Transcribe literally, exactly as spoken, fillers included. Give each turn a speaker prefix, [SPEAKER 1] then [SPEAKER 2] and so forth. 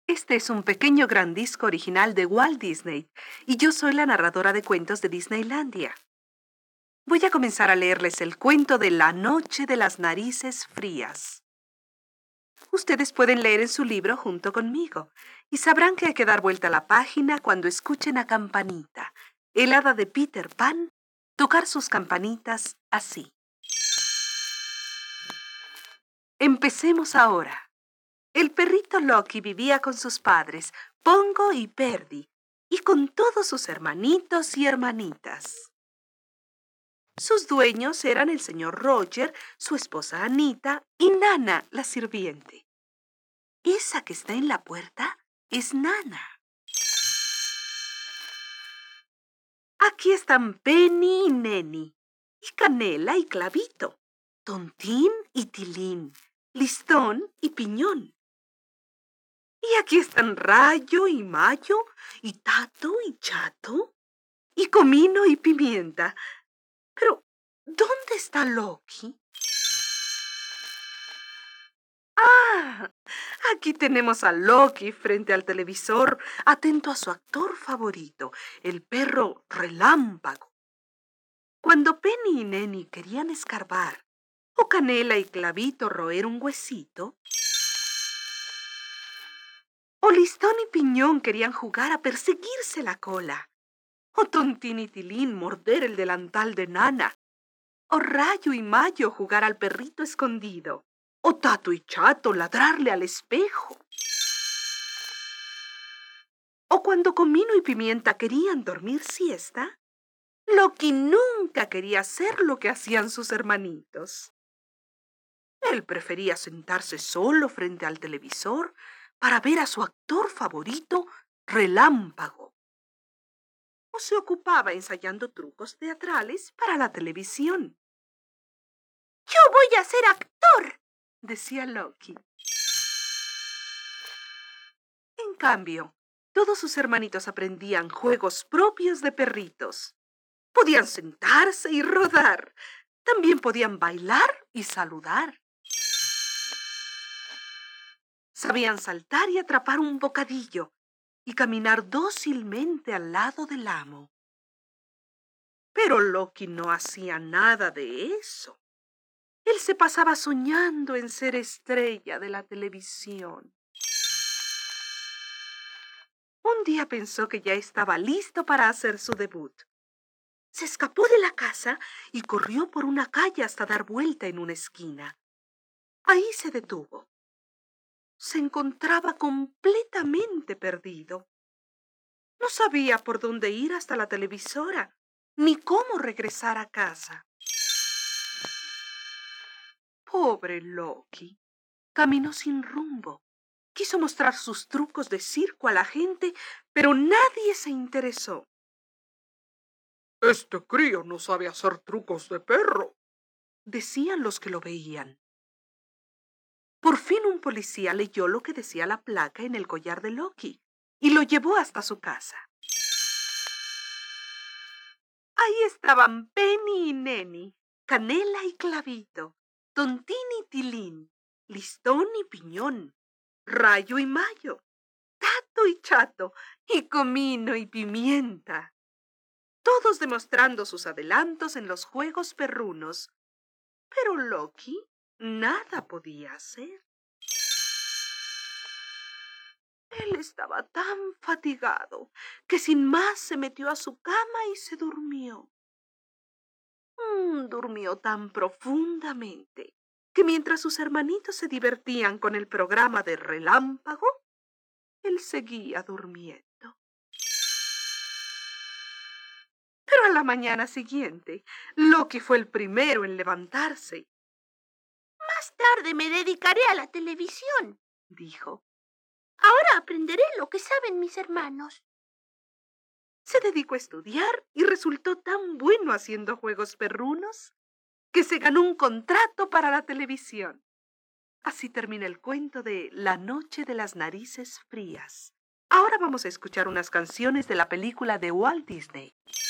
[SPEAKER 1] Este es un pequeño gran disco original de Walt Disney y yo soy la narradora de cuentos de Disneylandia. Voy a comenzar a leerles el cuento de La noche de las narices frías. Ustedes pueden leer en su libro junto conmigo y sabrán que hay que dar vuelta a la página cuando escuchen a Campanita, el hada de Peter Pan, tocar sus campanitas así. Empecemos ahora. El perrito Loki vivía con sus padres, Pongo y Perdy, y con todos sus hermanitos y hermanitas. Sus dueños eran el señor Roger, su esposa Anita y Nana, la sirviente. Esa que está en la puerta es Nana. Aquí están Penny y Nenny, y Canela y Clavito, Tontín y Tilín, Listón y Piñón. Y aquí están Rayo y Mayo, y Tato y Chato, y Comino y Pimienta. Pero, ¿dónde está Loki? ¡Ah! Aquí tenemos a Loki frente al televisor, atento a su actor favorito, el perro Relámpago. Cuando Penny y Nenny querían escarbar, o Canela y Clavito roer un huesito, o Listón y Piñón querían jugar a perseguirse la cola, o Tontín y Tilín morder el delantal de Nana, o Rayo y Mayo jugar al perrito escondido, o Tato y Chato ladrarle al espejo. O cuando Comino y Pimienta querían dormir siesta, Loki nunca quería hacer lo que hacían sus hermanitos. Él prefería sentarse solo frente al televisor para ver a su actor favorito, Relámpago. O se ocupaba ensayando trucos teatrales para la televisión. «Yo voy a ser actor», decía Loki. En cambio, todos sus hermanitos aprendían juegos propios de perritos. Podían sentarse y rodar. También podían bailar y saludar. Sabían saltar y atrapar un bocadillo y caminar dócilmente al lado del amo. Pero Loki no hacía nada de eso. Él se pasaba soñando en ser estrella de la televisión. Un día pensó que ya estaba listo para hacer su debut. Se escapó de la casa y corrió por una calle hasta dar vuelta en una esquina. Ahí se detuvo. Se encontraba completamente perdido. No sabía por dónde ir hasta la televisora, ni cómo regresar a casa. Pobre Loki. Caminó sin rumbo. Quiso mostrar sus trucos de circo a la gente, pero nadie se interesó. «Este crío no sabe hacer trucos de perro», decían los que lo veían. Por fin un policía leyó lo que decía la placa en el collar de Loki y lo llevó hasta su casa. Ahí estaban Penny y Nenny, Canela y Clavito, Tontín y Tilín, Listón y Piñón, Rayo y Mayo, Tato y Chato, y Comino y Pimienta. Todos demostrando sus adelantos en los juegos perrunos. Pero Loki nada podía hacer. Él estaba tan fatigado que sin más se metió a su cama y se durmió. Mm, durmió tan profundamente que mientras sus hermanitos se divertían con el programa de Relámpago, él seguía durmiendo. Pero a la mañana siguiente, Loki fue el primero en levantarse. «Más tarde me dedicaré a la televisión», dijo. «Ahora aprenderé lo que saben mis hermanos». Se dedicó a estudiar y resultó tan bueno haciendo juegos perrunos que se ganó un contrato para la televisión. Así termina el cuento de La noche de las narices frías. Ahora vamos a escuchar unas canciones de la película de Walt Disney.